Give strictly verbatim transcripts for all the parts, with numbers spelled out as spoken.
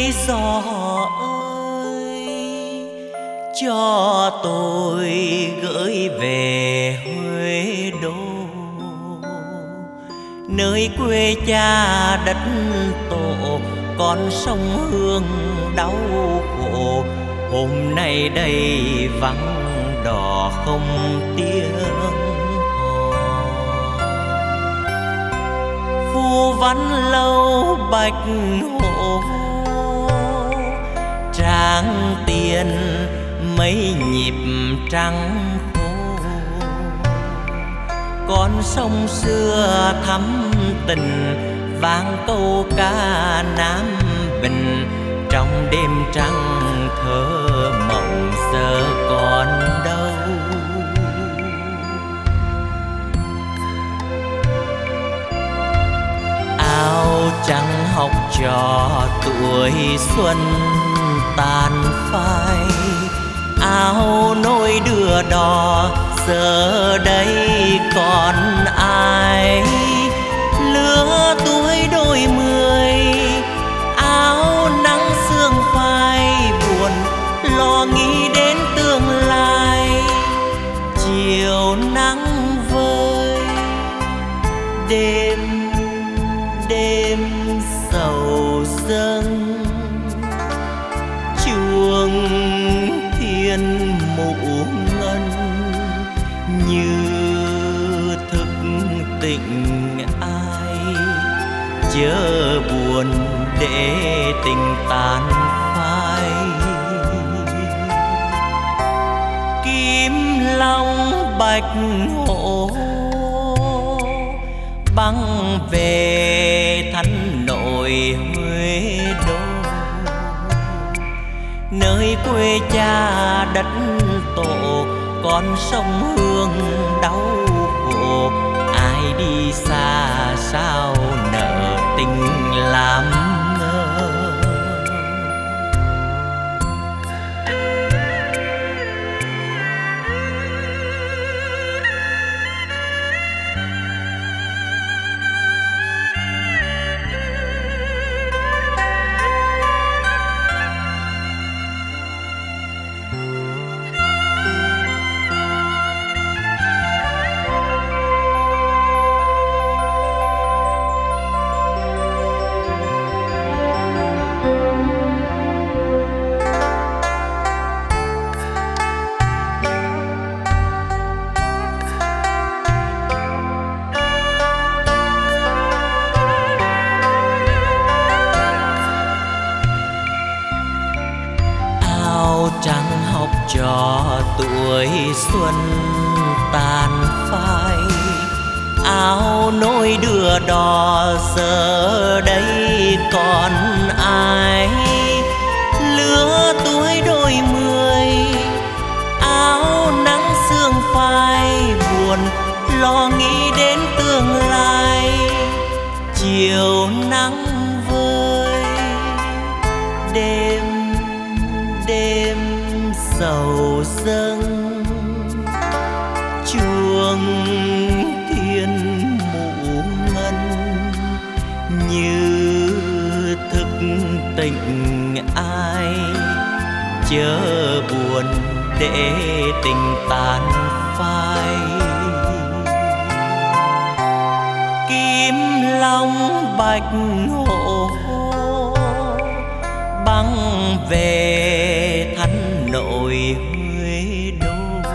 gió ơi, cho tôi gửi về Huế Đô, nơi quê cha đất tổ, con sông Hương đau khổ. Hôm nay đây vắng đò không tiếng hò, phù văn lâu bạch hồ, tráng tiền mấy nhịp trắng khô. Con sông xưa thắm tình, vang câu ca Nam Bình. Trong đêm trăng thơ mộng giờ còn đâu. Áo trắng học trò tuổi xuân tàn phai, áo nôi đưa đò giờ đây còn ai. Lứa tuổi đôi mươi, áo nắng sương phai buồn, lo nghĩ đến tương lai. Chiều nắng vơi, đêm đêm sầu dâng, chuông thiên mụ ngân như thức tỉnh ai. Chớ buồn để tình tàn phai, kim long bạch hổ băng về thánh nội Huế Đô, nơi quê cha đất tổ, con sông Hương đau khổ. Ai đi xa sao nợ tình làm ngơ. Trăng học trò tuổi xuân tàn phai, áo nôi đưa đò giờ đây còn ai. Lứa tuổi đôi mươi, áo nắng sương phai buồn, lo nghĩ đến tương lai. Chiều nắng vơi, đêm đêm sầu dâng, chuông thiên mụ ngân như thức tỉnh ai. Chớ buồn để tình tàn phai, kim long bạch hổ băng về thánh nội Huế Đô,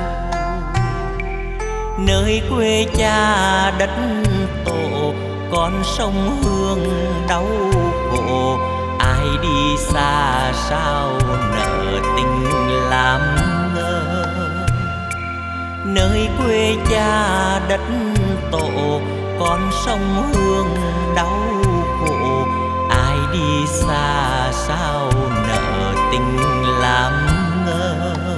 nơi quê cha đất tổ, con sông Hương đau khổ. Ai đi xa sao nợ tình làm ngơ, nơi quê cha đất tổ, con sông Hương đau khổ. Ai đi xa sao nợ tình làm ngơ,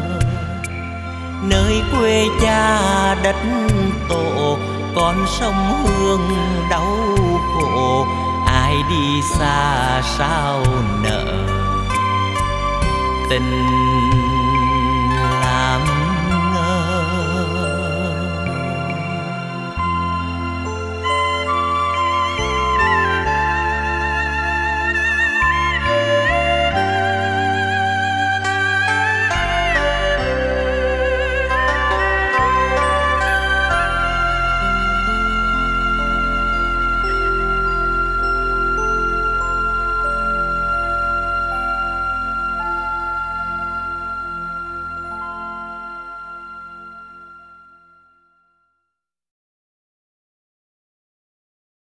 nơi quê cha đất tổ, con sông Hương đau khổ. Ai đi xa sao nợ tình